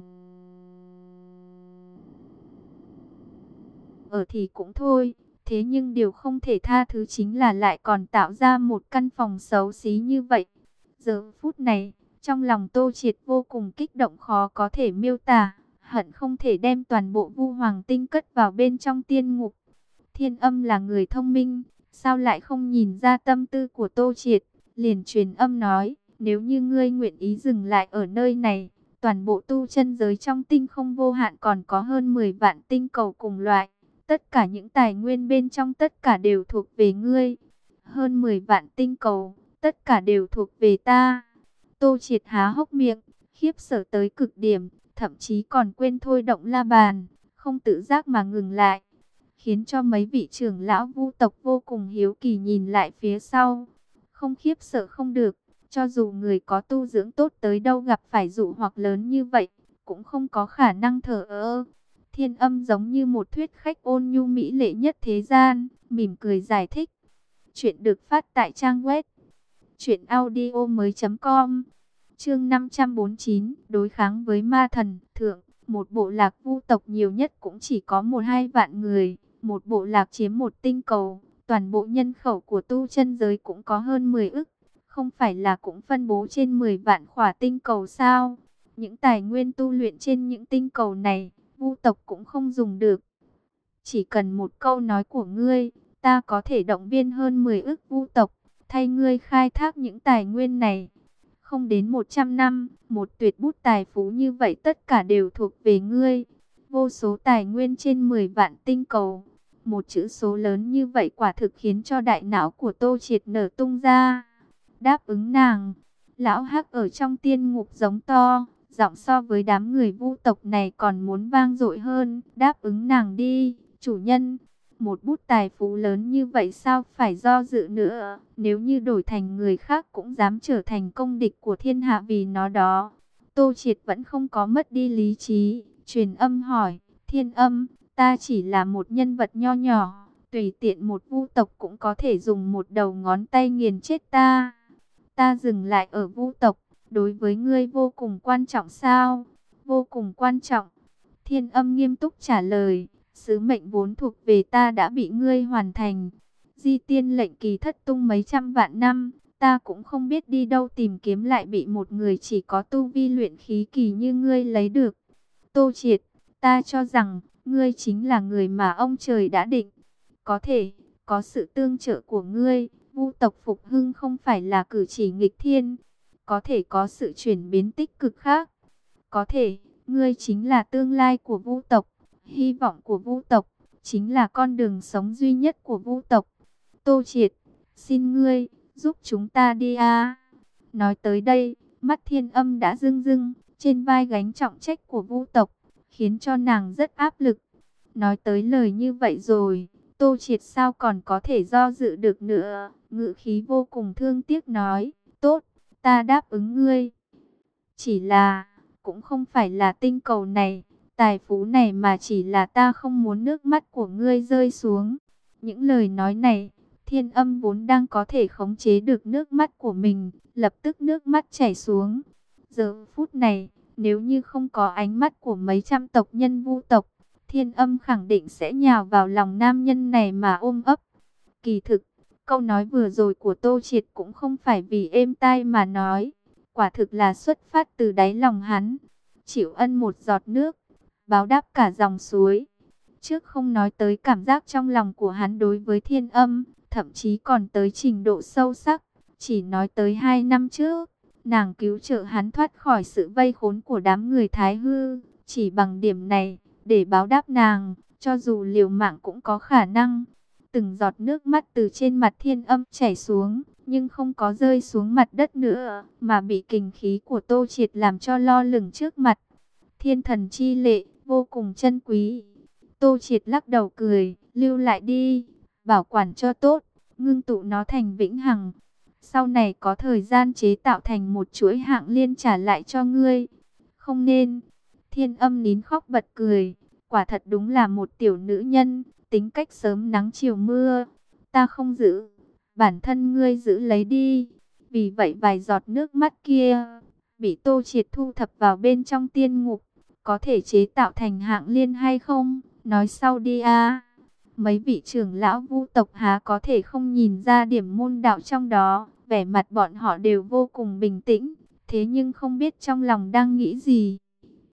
ở thì cũng thôi. Thế nhưng điều không thể tha thứ chính là lại còn tạo ra một căn phòng xấu xí như vậy. Giờ phút này, trong lòng Tô Triệt vô cùng kích động khó có thể miêu tả, hận không thể đem toàn bộ Vu Hoàng Tinh cất vào bên trong tiên ngục. Thiên Âm là người thông minh, sao lại không nhìn ra tâm tư của Tô Triệt, liền truyền âm nói, nếu như ngươi nguyện ý dừng lại ở nơi này, toàn bộ tu chân giới trong tinh không vô hạn còn có hơn mười vạn tinh cầu cùng loại. Tất cả những tài nguyên bên trong tất cả đều thuộc về ngươi. Hơn mười vạn tinh cầu, tất cả đều thuộc về ta. Tô Triệt há hốc miệng, khiếp sợ tới cực điểm, thậm chí còn quên thôi động la bàn, không tự giác mà ngừng lại. Khiến cho mấy vị trưởng lão vu tộc vô cùng hiếu kỳ nhìn lại phía sau. Không khiếp sợ không được, cho dù người có tu dưỡng tốt tới đâu gặp phải dụ hoặc lớn như vậy, cũng không có khả năng thờ ơ. Thiên Âm giống như một thuyết khách ôn nhu mỹ lệ nhất thế gian, mỉm cười giải thích. Chuyện được phát tại trang web truyện audio mới chấm com. Chương năm trăm bốn mươi chín, đối kháng với ma thần. Thượng, một bộ lạc vu tộc nhiều nhất cũng chỉ có một hai vạn người, một bộ lạc chiếm một tinh cầu, toàn bộ nhân khẩu của tu chân giới cũng có hơn mười ức, không phải là cũng phân bố trên mười vạn khỏa tinh cầu sao? Những tài nguyên tu luyện trên những tinh cầu này, vu tộc cũng không dùng được. Chỉ cần một câu nói của ngươi, ta có thể động viên hơn mười ức vu tộc, thay ngươi khai thác những tài nguyên này. Không đến một trăm năm, một tuyệt bút tài phú như vậy tất cả đều thuộc về ngươi. Vô số tài nguyên trên mười vạn tinh cầu. Một chữ số lớn như vậy quả thực khiến cho đại não của Tô Triệt nở tung ra. Đáp ứng nàng, lão Hắc ở trong tiên ngục giống to, giọng so với đám người vu tộc này còn muốn vang dội hơn. Đáp ứng nàng đi, chủ nhân. Một bút tài phú lớn như vậy sao phải do dự nữa. Nếu như đổi thành người khác cũng dám trở thành công địch của thiên hạ vì nó đó. Tô Triệt vẫn không có mất đi lý trí. Truyền âm hỏi, Thiên Âm, ta chỉ là một nhân vật nho nhỏ. Tùy tiện một vu tộc cũng có thể dùng một đầu ngón tay nghiền chết ta. Ta dừng lại ở vu tộc, đối với ngươi vô cùng quan trọng sao? Vô cùng quan trọng. Thiên Âm nghiêm túc trả lời, sứ mệnh vốn thuộc về ta đã bị ngươi hoàn thành. Di tiên lệnh kỳ thất tung mấy trăm vạn năm, ta cũng không biết đi đâu tìm kiếm lại bị một người chỉ có tu vi luyện khí kỳ như ngươi lấy được. Tô Triệt, ta cho rằng, ngươi chính là người mà ông trời đã định. Có thể, có sự tương trợ của ngươi, Vu tộc phục hưng không phải là cử chỉ nghịch thiên. Có thể có sự chuyển biến tích cực khác. Có thể, ngươi chính là tương lai của Vu tộc, hy vọng của Vu tộc, chính là con đường sống duy nhất của Vu tộc. Tô Triệt, xin ngươi, giúp chúng ta đi a. Nói tới đây, mắt Thiên Âm đã rưng rưng, trên vai gánh trọng trách của Vu tộc, khiến cho nàng rất áp lực. Nói tới lời như vậy rồi, Tô Triệt sao còn có thể do dự được nữa, ngữ khí vô cùng thương tiếc nói, tốt, ta đáp ứng ngươi. Chỉ là, cũng không phải là tinh cầu này, tài phú này mà chỉ là ta không muốn nước mắt của ngươi rơi xuống. Những lời nói này, Thiên Âm vốn đang có thể khống chế được nước mắt của mình, lập tức nước mắt chảy xuống. Giờ phút này, nếu như không có ánh mắt của mấy trăm tộc nhân Vu tộc, Thiên Âm khẳng định sẽ nhào vào lòng nam nhân này mà ôm ấp. Kỳ thực, câu nói vừa rồi của Tô Triệt cũng không phải vì êm tai mà nói, quả thực là xuất phát từ đáy lòng hắn. Chịu ân một giọt nước, báo đáp cả dòng suối. Trước không nói tới cảm giác trong lòng của hắn đối với Thiên Âm, thậm chí còn tới trình độ sâu sắc, chỉ nói tới hai năm trước, nàng cứu trợ hắn thoát khỏi sự vây khốn của đám người Thái Hư, chỉ bằng điểm này, để báo đáp nàng, cho dù liều mạng cũng có khả năng. Từng giọt nước mắt từ trên mặt Thiên Âm chảy xuống, nhưng không có rơi xuống mặt đất nữa, mà bị kình khí của Tô Triệt làm cho lo lửng trước mặt. Thiên thần chi lệ, vô cùng chân quý. Tô Triệt lắc đầu cười, lưu lại đi, bảo quản cho tốt, ngưng tụ nó thành vĩnh hằng. Sau này có thời gian chế tạo thành một chuỗi hạng liên trả lại cho ngươi. Không nên. Thiên Âm nín khóc bật cười, quả thật đúng là một tiểu nữ nhân, tính cách sớm nắng chiều mưa. Ta không giữ, bản thân ngươi giữ lấy đi. Vì vậy vài giọt nước mắt kia, bị Tô Triệt thu thập vào bên trong tiên ngục. Có thể chế tạo thành hạng liên hay không? Nói sau đi a. Mấy vị trưởng lão Vu tộc há có thể không nhìn ra điểm môn đạo trong đó. Vẻ mặt bọn họ đều vô cùng bình tĩnh, thế nhưng không biết trong lòng đang nghĩ gì.